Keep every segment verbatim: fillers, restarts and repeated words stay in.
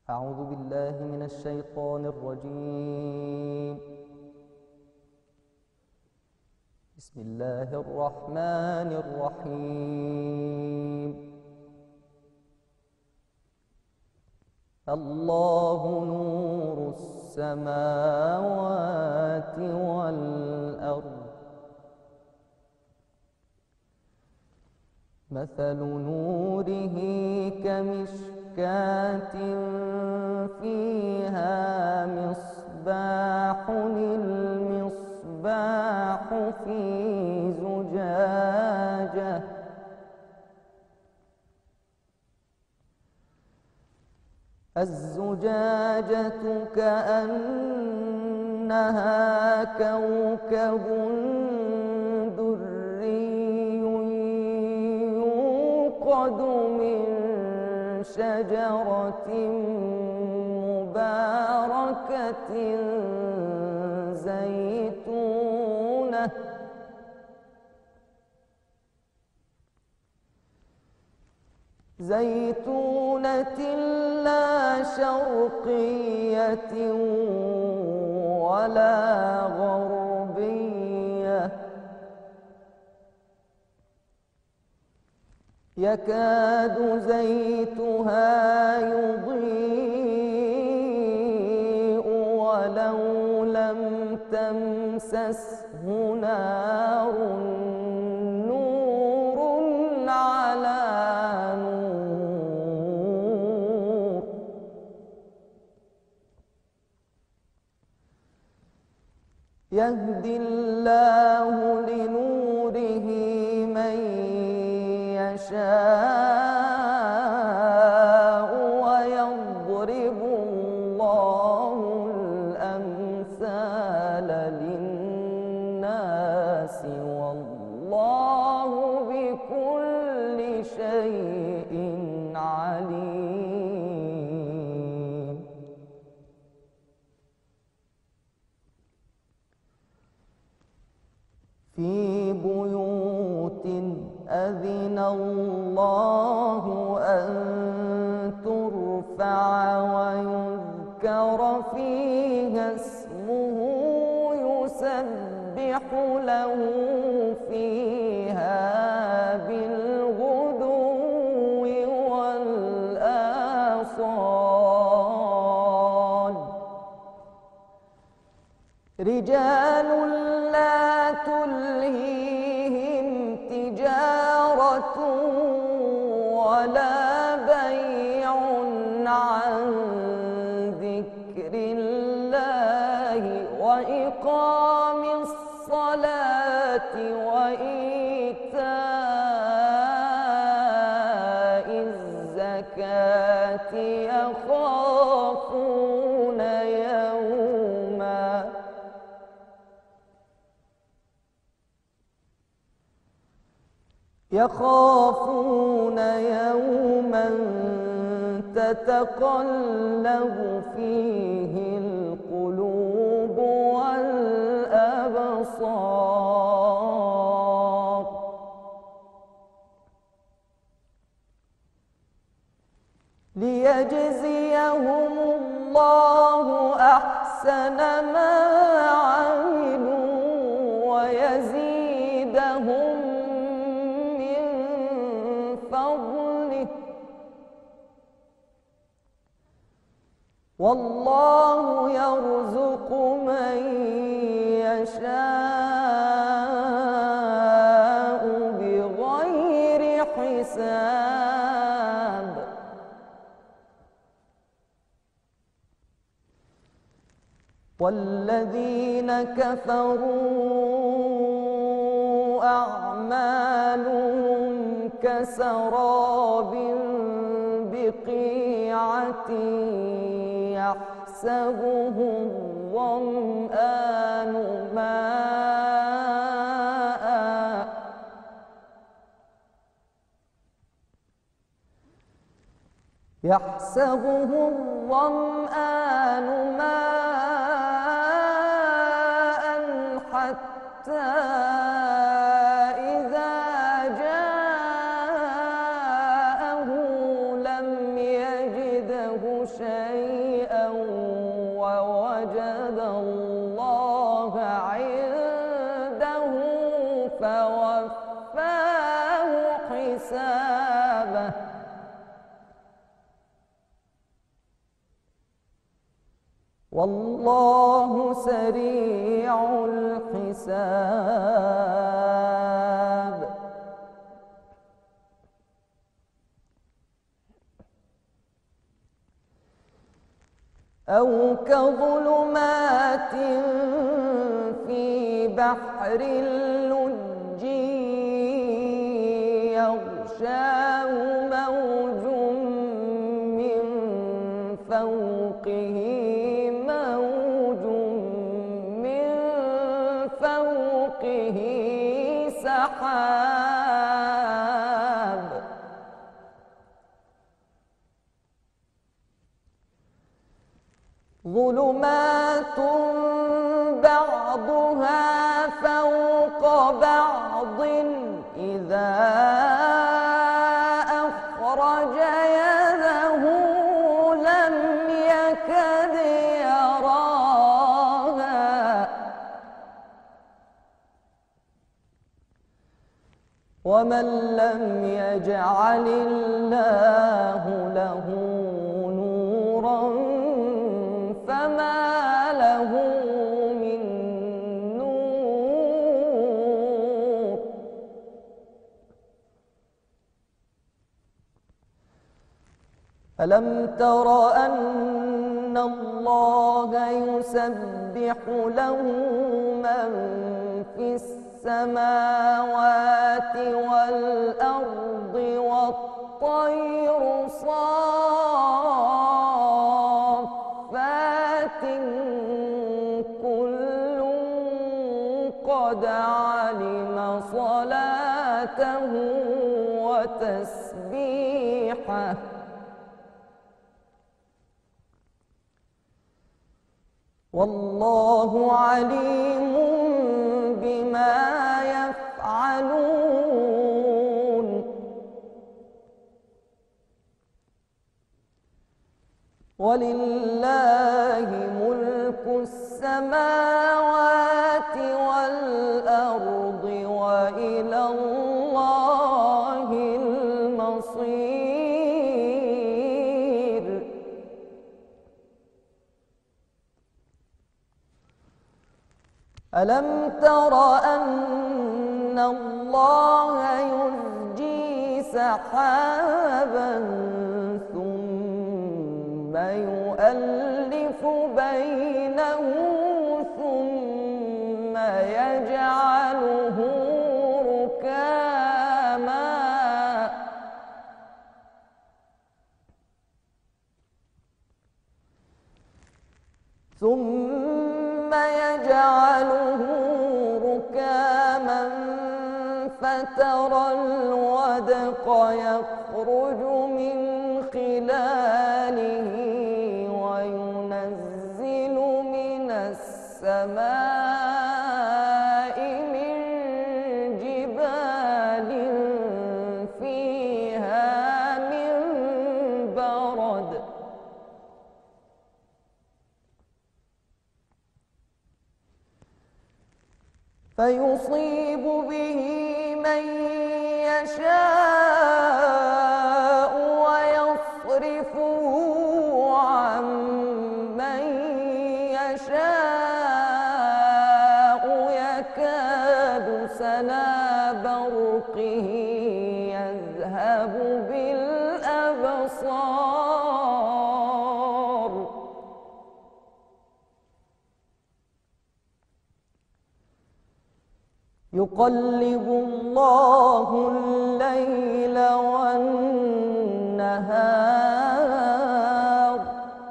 أعوذ بالله من الشيطان الرجيم. بسم الله الرحمن الرحيم. الله نور السماوات والأرض، مثل نوره كمشكاة فيها مصباح، المصباح في زجاجة، الزجاجة كأنها كوكب دري يوقد من شجرة مباركة زيتونة زيتونة لا شرقية ولا غربية، يكاد زيتها يضيء ولو لم تمسسه نار، نور على نور، يهدي الله لنوره من يشاء ويضرب الله الأمثال للناس والله بكل شيء عليم. في بيوت أذن الله أن ترفع ويذكر فيها اسمه يسبح له فيها بالغدو والآصال، رجال لا تلهيهم تجارة ولا بيع عن ذكر الله وإقام الصلاة وإيتاء الزكاة يخافون يوما يخافون يوما تتقلب فيه القلوب والأبصار، ليجزيهم الله أحسن ما عملوا ويزيدهم فضله، والله يرزق من يشاء بغير حساب. والذين كفروا أعمالهم كسراب بقيعة يحسبه الظمآن ماء يحسبه الظمآن ماء حتى إذا جاءه لم يجده شيئا فوفاه حسابه والله سريع الحساب أو كظلمات في بحر اللج يغشاه موج من فوقه موج من فوقه سحاب ظلمات بعضها فوق بعض إذا أخرج يده لم يكد يراها ومن لم يجعل الله له نورا فما له من نور ألم تر أن الله يسبح له من في السماوات والأرض والطير صافات كل قد علم صلاته وتسبيحه والله عليم بما يفعلون ولله ملك السماوات والأرض وإلى الله المصير ألم تر أن الله يزجي سحابا ثم يؤلف بينه ثم يجعله ركاما ثم يجعله ركاما فترى الودق يخرج من خلاله وينزل من السماء من جبال فيها من برد فيصيب به من يشاء ويصرفه عن من يشاء يكاد سنا برقه يذهب بالأبصار يقلب الله الليل والنهار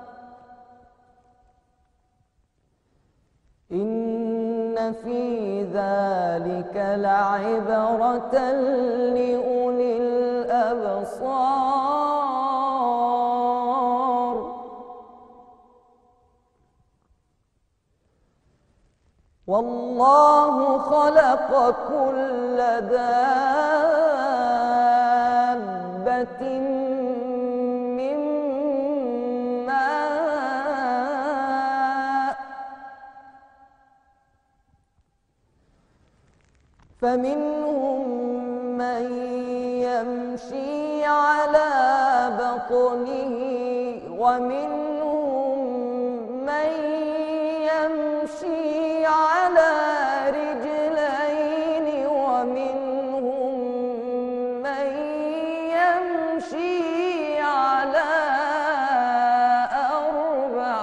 إن في ذلك لعبرة لأولي الأبصار والله خلق كل دابة من ماء فمنهم من يمشي على بطنه ومنهم من يمشي على رجلين ومنهم من يمشي على أربع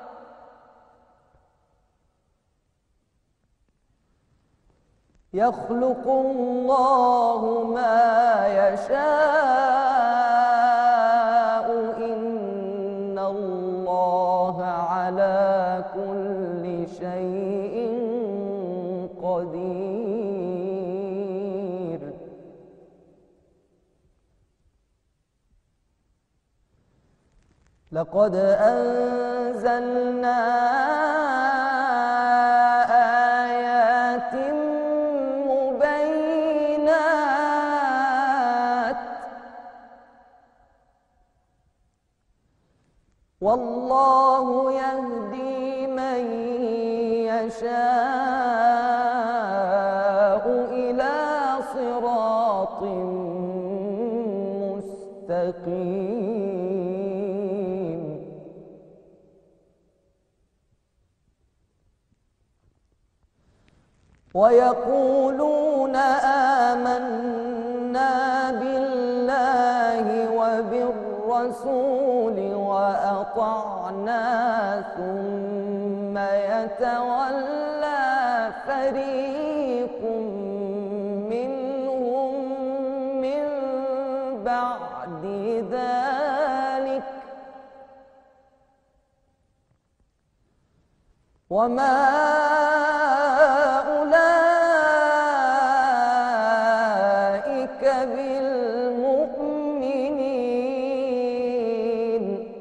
يخلق الله ما يشاء إن الله على كل شيء قدير. لقد أنزلنا آيات مبينات والله يهدي من يشاء إلى صراط مستقيم. ويقولون آمنا بالله وبالرسول وأطعنا ثم يتولى فريق منهم من بعد ذلك وما أولئك بالمؤمنين.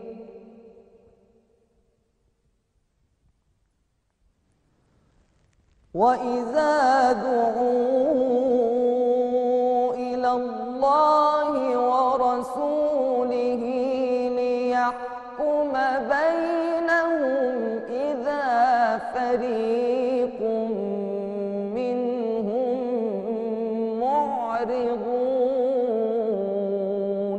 وإذا دعوا إلى الله ورسوله ليحكم بينهم إذا فريق منهم معرضون.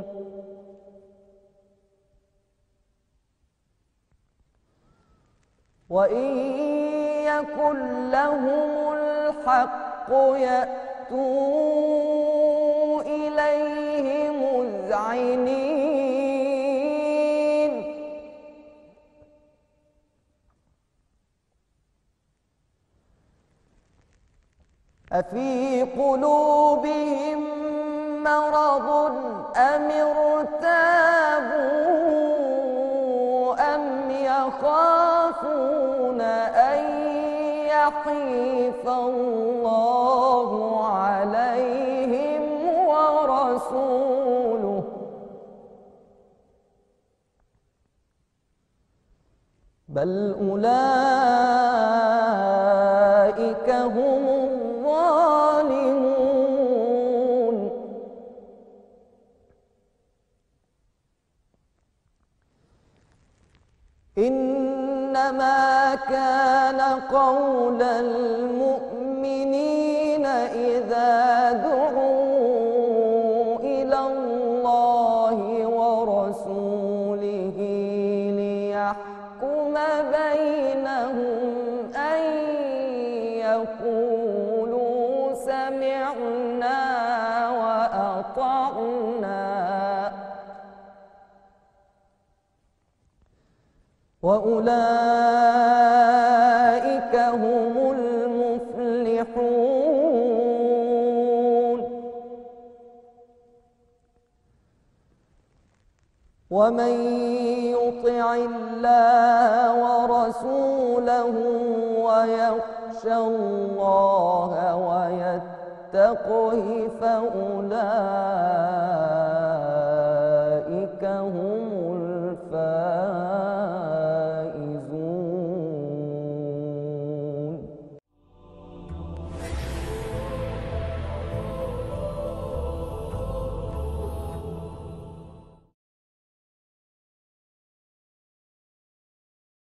وإن يكن لهم الحق يأتوا إليه مذعنين. أفي قلوبهم مرض أم ارتابوا أم يخافون أن يحيف الله عليهم ورسوله بل أولئك هم الظالمون. إنما كان قول المؤمنين إذا دعوا إلى الله ورسوله ليحكم بينهم أن يقولوا سمعنا وأطعنا وأولئك هم المفلحون. ومن يطع الله ورسوله ويخشى الله ويتقه فأولئك